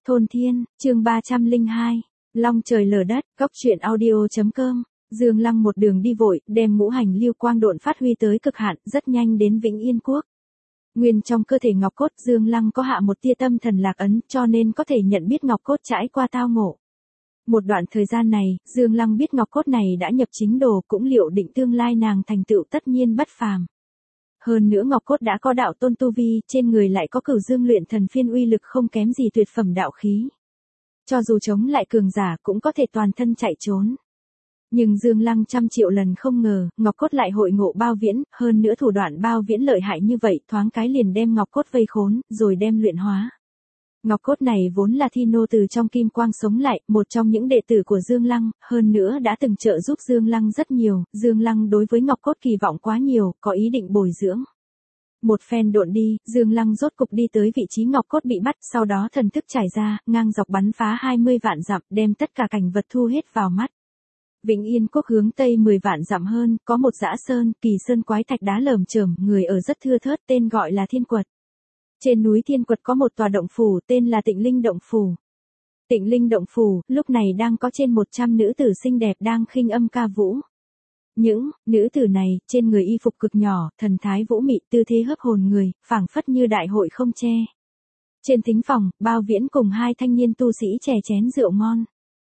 Thôn Thiên, chương 302, Long trời lở đất, góc truyện audio.com. Dương Lăng một đường đi vội, đem ngũ hành lưu quang độn phát huy tới cực hạn, rất nhanh đến Vĩnh Yên Quốc. Nguyên trong cơ thể ngọc cốt, Dương Lăng có hạ một tia tâm thần lạc ấn, cho nên có thể nhận biết ngọc cốt trải qua tao ngộ. Một đoạn thời gian này, Dương Lăng biết ngọc cốt này đã nhập chính đồ, cũng liệu định tương lai nàng thành tựu tất nhiên bất phàm. Hơn nữa ngọc cốt đã có đạo tôn tu vi, trên người lại có Cửu Dương luyện thần phiên uy lực không kém gì tuyệt phẩm đạo khí. Cho dù chống lại cường giả cũng có thể toàn thân chạy trốn. Nhưng Dương Lăng trăm triệu lần không ngờ, ngọc cốt lại hội ngộ Bao Viễn, hơn nữa thủ đoạn Bao Viễn lợi hại như vậy, thoáng cái liền đem ngọc cốt vây khốn, rồi đem luyện hóa. Ngọc cốt này vốn là thi nô từ trong kim quang sống lại, một trong những đệ tử của Dương Lăng, hơn nữa đã từng trợ giúp Dương Lăng rất nhiều, Dương Lăng đối với ngọc cốt kỳ vọng quá nhiều, có ý định bồi dưỡng. Một phen độn đi, Dương Lăng rốt cục đi tới vị trí ngọc cốt bị bắt, sau đó thần thức trải ra, ngang dọc bắn phá 20 vạn dặm, đem tất cả cảnh vật thu hết vào mắt. Vĩnh Yên Quốc hướng tây 10 vạn dặm hơn, có một dã sơn, kỳ sơn quái thạch đá lởm chởm, người ở rất thưa thớt, tên gọi là Thiên Quật. Trên núi Thiên Quật có một tòa động phủ, tên là Tịnh Linh Động Phủ. Tịnh Linh Động Phủ, lúc này đang có trên 100 nữ tử xinh đẹp đang khinh âm ca vũ. Những nữ tử này, trên người y phục cực nhỏ, thần thái vũ mị, tư thế hấp hồn người, phảng phất như đại hội không che. Trên thính phòng, Bao Viễn cùng hai thanh niên tu sĩ chè chén rượu ngon.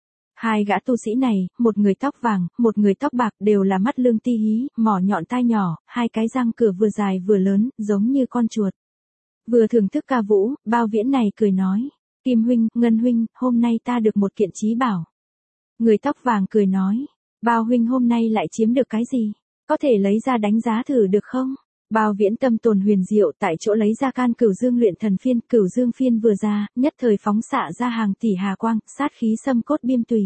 Hai gã tu sĩ này, một người tóc vàng, một người tóc bạc, đều là mắt lương ti hí, mỏ nhọn tai nhỏ, hai cái răng cửa vừa dài vừa lớn, giống như con chuột. Vừa thưởng thức ca vũ, Bao Viễn này cười nói, Kim huynh, Ngân huynh, hôm nay ta được một kiện chí bảo. Người tóc vàng cười nói, Bao huynh hôm nay lại chiếm được cái gì? Có thể lấy ra đánh giá thử được không? Bao Viễn tâm tồn huyền diệu, tại chỗ lấy ra can Cửu Dương luyện thần phiên, Cửu Dương phiên vừa ra, nhất thời phóng xạ ra hàng tỷ hà quang, sát khí xâm cốt biêm tùy.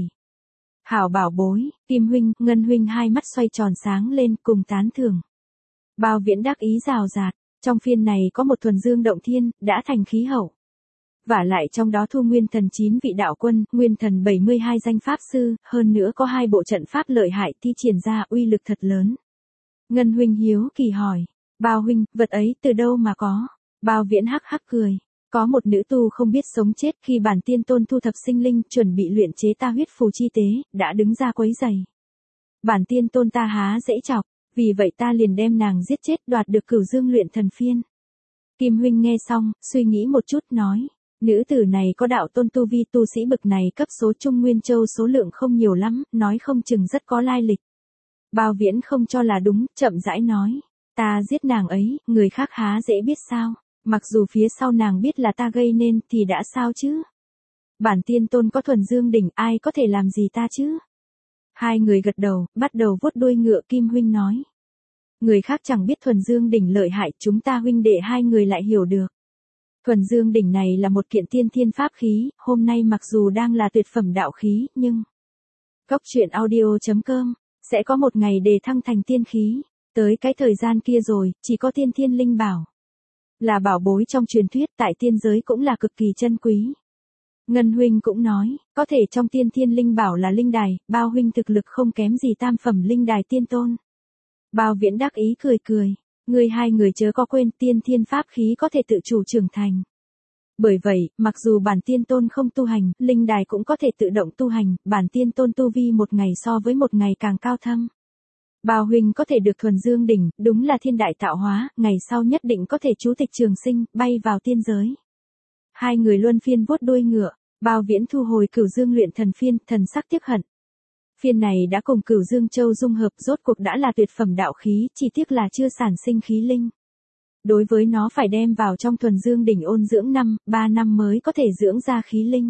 Hảo bảo bối, Kim huynh, Ngân huynh hai mắt xoay tròn sáng lên cùng tán thưởng. Bao Viễn đắc ý rào rạt, trong phiên này có một thuần dương động thiên, đã thành khí hậu. Vả lại trong đó thu nguyên thần 9 vị đạo quân, nguyên thần 72 danh pháp sư, hơn nữa có 2 bộ trận pháp lợi hại thi triển ra uy lực thật lớn. Ngân huynh hiếu kỳ hỏi, Bao huynh, vật ấy từ đâu mà có? Bao Viễn hắc hắc cười, có một nữ tu không biết sống chết khi bản tiên tôn thu thập sinh linh chuẩn bị luyện chế ta huyết phù chi tế, đã đứng ra quấy giày. Bản tiên tôn ta há dễ chọc, vì vậy ta liền đem nàng giết chết đoạt được Cửu Dương luyện thần phiên. Kim huynh nghe xong, suy nghĩ một chút nói, nữ tử này có đạo tôn tu vi tu sĩ bực này cấp số Trung Nguyên Châu số lượng không nhiều lắm, nói không chừng rất có lai lịch. Bao Viễn không cho là đúng, chậm rãi nói, ta giết nàng ấy, người khác há dễ biết sao, mặc dù phía sau nàng biết là ta gây nên thì đã sao chứ. Bản tiên tôn có thuần dương đỉnh, ai có thể làm gì ta chứ. Hai người gật đầu, bắt đầu vuốt đuôi ngựa. Kim huynh nói, người khác chẳng biết thuần dương đỉnh lợi hại, chúng ta huynh đệ hai người lại hiểu được. Thuần dương đỉnh này là một kiện tiên thiên pháp khí, hôm nay mặc dù đang là tuyệt phẩm đạo khí, nhưng góc truyện audio.com sẽ có một ngày đề thăng thành tiên khí, tới cái thời gian kia rồi, chỉ có tiên thiên linh bảo. Là bảo bối trong truyền thuyết, tại tiên giới cũng là cực kỳ chân quý. Ngân huynh cũng nói, có thể trong tiên thiên linh bảo là linh đài, Bao huynh thực lực không kém gì tam phẩm linh đài tiên tôn. Bao Viễn đắc ý cười cười, người hai người chớ có quên tiên thiên pháp khí có thể tự chủ trưởng thành. Bởi vậy, mặc dù bản tiên tôn không tu hành, linh đài cũng có thể tự động tu hành, bản tiên tôn tu vi một ngày so với một ngày càng cao thâm. Bao huynh có thể được thuần dương đỉnh, đúng là thiên đại tạo hóa, ngày sau nhất định có thể trú tịch trường sinh, bay vào tiên giới. Hai người luân phiên vuốt đuôi ngựa, Bao Viễn thu hồi Cửu Dương luyện thần phiên, thần sắc tiếc hận. Phiên này đã cùng Cửu Dương Châu dung hợp, rốt cuộc đã là tuyệt phẩm đạo khí, chỉ tiếc là chưa sản sinh khí linh. Đối với nó phải đem vào trong thuần dương đỉnh ôn dưỡng 3 năm mới có thể dưỡng ra khí linh.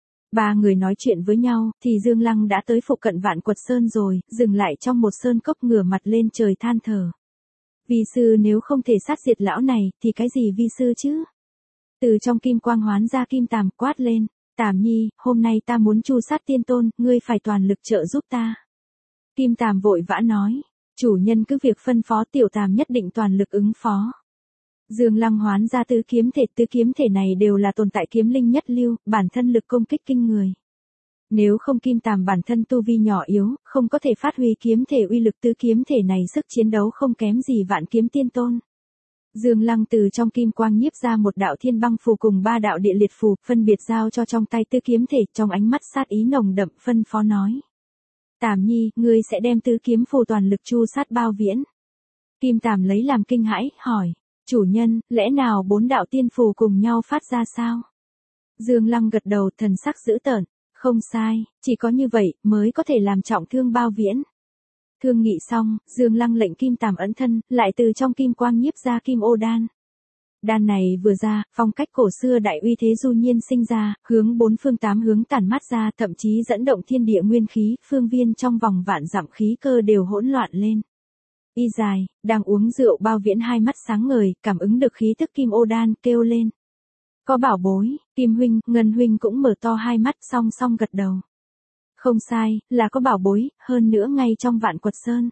Ba người nói chuyện với nhau, thì Dương Lăng đã tới phụ cận Vạn Quật Sơn rồi, dừng lại trong một sơn cốc ngửa mặt lên trời than thở. Vi sư nếu không thể sát diệt lão này, thì cái gì vi sư chứ? Từ trong kim quang hoán ra Kim Tàm quát lên, Tàm nhi, hôm nay ta muốn tru sát tiên tôn, ngươi phải toàn lực trợ giúp ta. Kim Tàm vội vã nói, chủ nhân cứ việc phân phó, tiểu Tàm nhất định toàn lực ứng phó. Dương Lăng hoán ra tứ kiếm thể này đều là tồn tại kiếm linh nhất lưu, bản thân lực công kích kinh người. Nếu không Kim Tàm bản thân tu vi nhỏ yếu, không có thể phát huy kiếm thể uy lực, tứ kiếm thể này sức chiến đấu không kém gì Vạn Kiếm Tiên Tôn. Dương Lăng từ trong kim quang nhiếp ra một đạo thiên băng phù cùng 3 đạo địa liệt phù, phân biệt giao cho trong tay tứ kiếm thể, trong ánh mắt sát ý nồng đậm, phân phó nói. Tàm Nhi, ngươi sẽ đem tứ kiếm phù toàn lực chu sát Bao Viễn. Kim Tàm lấy làm kinh hãi, hỏi. Chủ nhân, lẽ nào 4 đạo tiên phù cùng nhau phát ra sao? Dương Lăng gật đầu, thần sắc dữ tợn. Không sai, chỉ có như vậy mới có thể làm trọng thương Bao Viễn. Thương nghị xong, Dương Lăng lệnh Kim Tàm ẩn thân, lại từ trong kim quang nhiếp ra kim ô đan. Đan này vừa ra, phong cách cổ xưa đại uy thế du nhiên sinh ra, hướng 4 phương 8 hướng tản mát ra, thậm chí dẫn động thiên địa nguyên khí, phương viên trong vòng vạn dặm khí cơ đều hỗn loạn lên. Y dài, đang uống rượu Bao Viễn hai mắt sáng ngời, cảm ứng được khí tức kim ô đan, kêu lên. Có bảo bối, Kim huynh, Ngân huynh cũng mở to hai mắt song song gật đầu. Không sai, là có bảo bối, hơn nữa ngay trong Vạn Quật Sơn.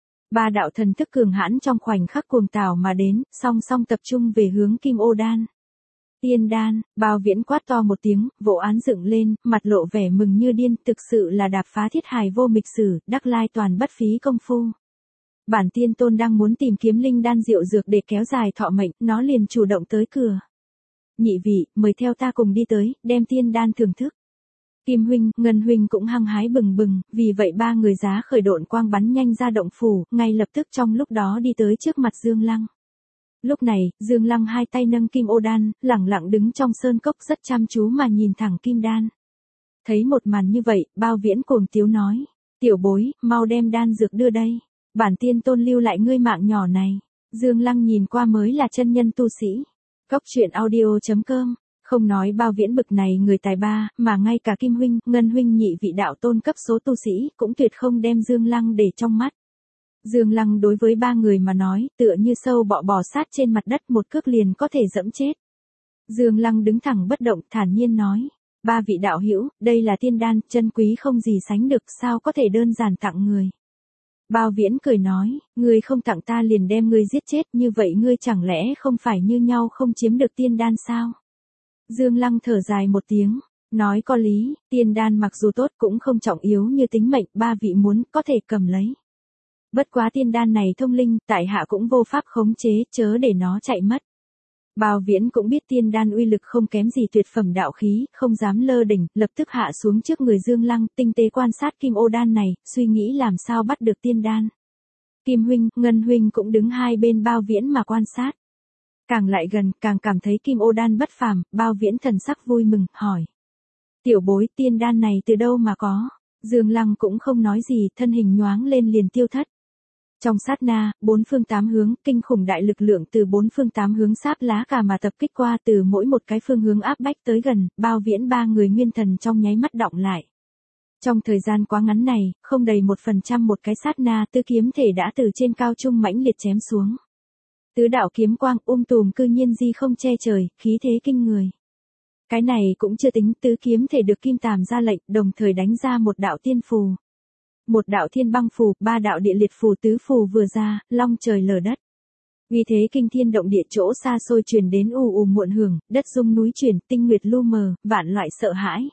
3 đạo thần thức cường hãn trong khoảnh khắc cuồng tảo mà đến, song song tập trung về hướng kim ô đan. Tiên đan, Bao Viễn quát to một tiếng, vỗ án dựng lên, mặt lộ vẻ mừng như điên, thực sự là đạp phá thiết hài vô mịch sử, đắc lai toàn bất phí công phu. Bản tiên tôn đang muốn tìm kiếm linh đan diệu dược để kéo dài thọ mệnh, nó liền chủ động tới cửa. Nhị vị, mời theo ta cùng đi tới, đem tiên đan thưởng thức. Kim huynh, Ngân huynh cũng hăng hái bừng bừng, vì vậy 3 người giá khởi độn quang bắn nhanh ra động phủ, ngay lập tức trong lúc đó đi tới trước mặt Dương Lăng. Lúc này, Dương Lăng hai tay nâng kim ô đan, lẳng lặng đứng trong sơn cốc rất chăm chú mà nhìn thẳng kim đan. Thấy một màn như vậy, Bao Viễn cuồng tiếu nói, tiểu bối, mau đem đan dược đưa đây, bản tiên tôn lưu lại ngươi mạng nhỏ này. Dương Lăng nhìn qua mới là chân nhân tu sĩ. Cốc truyện audio.com. Không nói Bao Viễn bực này người tài ba, mà ngay cả Kim huynh, Ngân huynh nhị vị đạo tôn cấp số tu sĩ, cũng tuyệt không đem Dương Lăng để trong mắt. Dương Lăng đối với 3 người mà nói, tựa như sâu bọ bò sát trên mặt đất, một cước liền có thể dẫm chết. Dương Lăng đứng thẳng bất động, thản nhiên nói, 3 vị đạo hữu, đây là tiên đan, chân quý không gì sánh được, sao có thể đơn giản tặng người. Bao Viễn cười nói, ngươi không tặng ta liền đem ngươi giết chết, như vậy ngươi chẳng lẽ không phải như nhau không chiếm được tiên đan sao? Dương Lăng thở dài một tiếng, nói có lý, tiên đan mặc dù tốt cũng không trọng yếu như tính mệnh, 3 vị muốn có thể cầm lấy. Bất quá tiên đan này thông linh, tại hạ cũng vô pháp khống chế, chớ để nó chạy mất. Bao Viễn cũng biết tiên đan uy lực không kém gì tuyệt phẩm đạo khí, không dám lơ đỉnh, lập tức hạ xuống trước người Dương Lăng, tinh tế quan sát kim ô đan này, suy nghĩ làm sao bắt được tiên đan. Kim huynh, Ngân huynh cũng đứng hai bên Bao Viễn mà quan sát. Càng lại gần, càng cảm thấy kim ô đan bất phàm, Bao Viễn thần sắc vui mừng, hỏi. Tiểu bối, tiên đan này từ đâu mà có? Dương Lăng cũng không nói gì, thân hình nhoáng lên liền tiêu thất. Trong sát na, 4 phương 8 hướng, kinh khủng đại lực lượng từ 4 phương 8 hướng sáp lá cả mà tập kích qua, từ mỗi một cái phương hướng áp bách tới gần, Bao Viễn 3 người nguyên thần trong nháy mắt đọng lại. Trong thời gian quá ngắn này, không đầy 1% một cái sát na, tứ kiếm thể đã từ trên cao trung mãnh liệt chém xuống. Tứ đạo kiếm quang tùm cư nhiên di không che trời, khí thế kinh người. Cái này cũng chưa tính, tứ kiếm thể được Kim Tàm ra lệnh, đồng thời đánh ra một đạo tiên phù. Một đạo thiên băng phù, 3 đạo địa liệt phù, tứ phù vừa ra, long trời lở đất. Uy thế kinh thiên động địa, chỗ xa xôi truyền đến ù ù muộn hưởng, đất rung núi chuyển, tinh nguyệt lu mờ, vạn loại sợ hãi.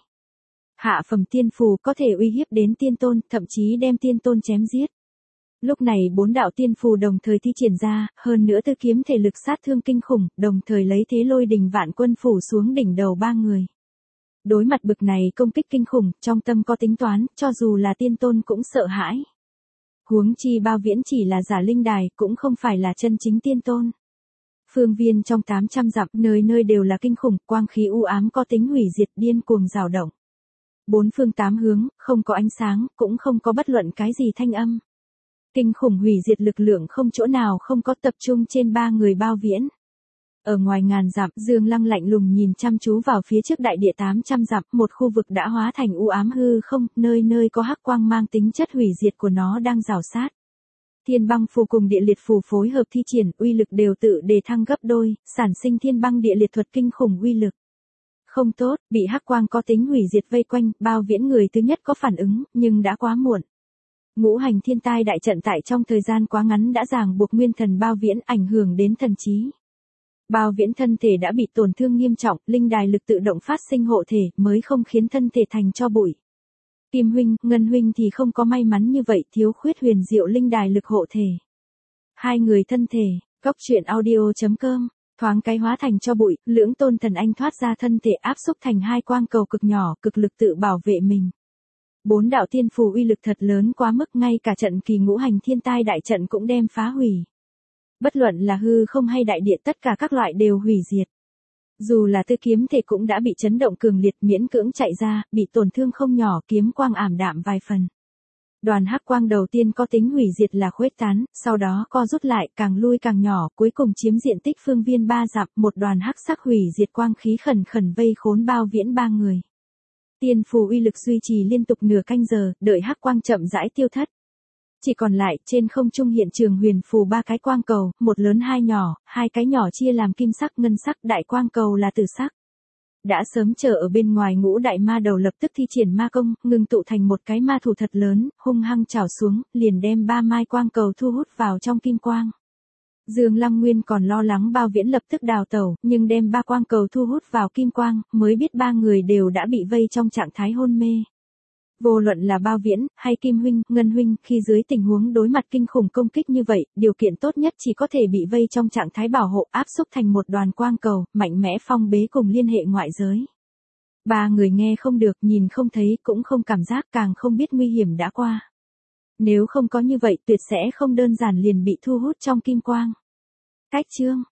Hạ phẩm tiên phù có thể uy hiếp đến tiên tôn, thậm chí đem tiên tôn chém giết. Lúc này 4 đạo tiên phù đồng thời thi triển ra, hơn nữa tứ kiếm thể lực sát thương kinh khủng, đồng thời lấy thế lôi đình vạn quân phủ xuống đỉnh đầu 3 người. Đối mặt bực này công kích kinh khủng, trong tâm có tính toán, cho dù là tiên tôn cũng sợ hãi. Huống chi Bao Viễn chỉ là giả linh đài, cũng không phải là chân chính tiên tôn. Phương viên trong 800 dặm, nơi nơi đều là kinh khủng, quang khí u ám có tính hủy diệt, điên cuồng rào động. 4 phương 8 hướng, không có ánh sáng, cũng không có bất luận cái gì thanh âm. Kinh khủng hủy diệt lực lượng không chỗ nào không có, tập trung trên 3 người Bao Viễn. Ở ngoài ngàn dặm, Dương Lăng lạnh lùng nhìn chăm chú vào phía trước đại địa 800 dặm, một khu vực đã hóa thành u ám hư không, nơi nơi có hắc quang mang tính chất hủy diệt của nó đang rào sát. Thiên băng phù cùng địa liệt phù phối hợp thi triển, uy lực đều tự đề thăng gấp đôi, sản sinh thiên băng địa liệt thuật kinh khủng uy lực. Không tốt, bị hắc quang có tính hủy diệt vây quanh, Bao Viễn người thứ nhất có phản ứng, nhưng đã quá muộn. Ngũ hành thiên tai đại trận tại trong thời gian quá ngắn đã ràng buộc nguyên thần Bao Viễn, ảnh hưởng đến thần trí. Bao Viễn thân thể đã bị tổn thương nghiêm trọng, linh đài lực tự động phát sinh hộ thể, mới không khiến thân thể thành tro bụi. Kim huynh, Ngân huynh thì không có may mắn như vậy, thiếu khuyết huyền diệu linh đài lực hộ thể. Hai người thân thể, Cốc truyện audio.com, thoáng cái hóa thành cho bụi, lưỡng tôn thần anh thoát ra thân thể áp xúc thành hai quang cầu cực nhỏ, cực lực tự bảo vệ mình. Bốn đạo thiên phù uy lực thật lớn quá mức, ngay cả trận kỳ ngũ hành thiên tai đại trận cũng đem phá hủy. Bất luận là hư không hay đại địa, tất cả các loại đều hủy diệt. Dù là tư kiếm thể cũng đã bị chấn động cường liệt, miễn cưỡng chạy ra, bị tổn thương không nhỏ, kiếm quang ảm đạm vài phần. Đoàn hắc quang đầu tiên có tính hủy diệt là khuếch tán, sau đó co rút lại, càng lui càng nhỏ, cuối cùng chiếm diện tích phương viên 3 dặm, một đoàn hắc sắc hủy diệt quang khí khẩn khẩn vây khốn Bao Viễn ba người. Tiên phù uy lực duy trì liên tục nửa canh giờ, đợi hắc quang chậm rãi tiêu thất. Chỉ còn lại, trên không trung hiện trường huyền phù 3 cái quang cầu, một lớn hai nhỏ, hai cái nhỏ chia làm kim sắc, ngân sắc, đại quang cầu là tử sắc. Đã sớm chờ ở bên ngoài Ngũ đại ma đầu lập tức thi triển ma công, ngưng tụ thành một cái ma thủ thật lớn, hung hăng chảo xuống, liền đem 3 mai quang cầu thu hút vào trong kim quang. Dương Lăng Nguyên còn lo lắng Bao Viễn lập tức đào tẩu, nhưng đem 3 quang cầu thu hút vào kim quang, mới biết 3 người đều đã bị vây trong trạng thái hôn mê. Vô luận là Bao Viễn, hay Kim huynh, Ngân huynh, khi dưới tình huống đối mặt kinh khủng công kích như vậy, điều kiện tốt nhất chỉ có thể bị vây trong trạng thái bảo hộ, áp xúc thành một đoàn quang cầu, mạnh mẽ phong bế cùng liên hệ ngoại giới. 3 người nghe không được, nhìn không thấy, cũng không cảm giác, càng không biết nguy hiểm đã qua. Nếu không có như vậy, tuyệt sẽ không đơn giản liền bị thu hút trong kim quang. Cách chương